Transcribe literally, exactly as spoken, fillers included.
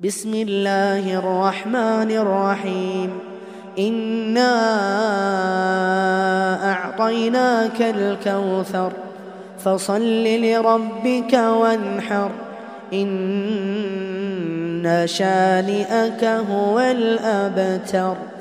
بسم الله الرحمن الرحيم إنا أعطيناك الكوثر فصل لربك وانحر إن شانئك هو الأبتر.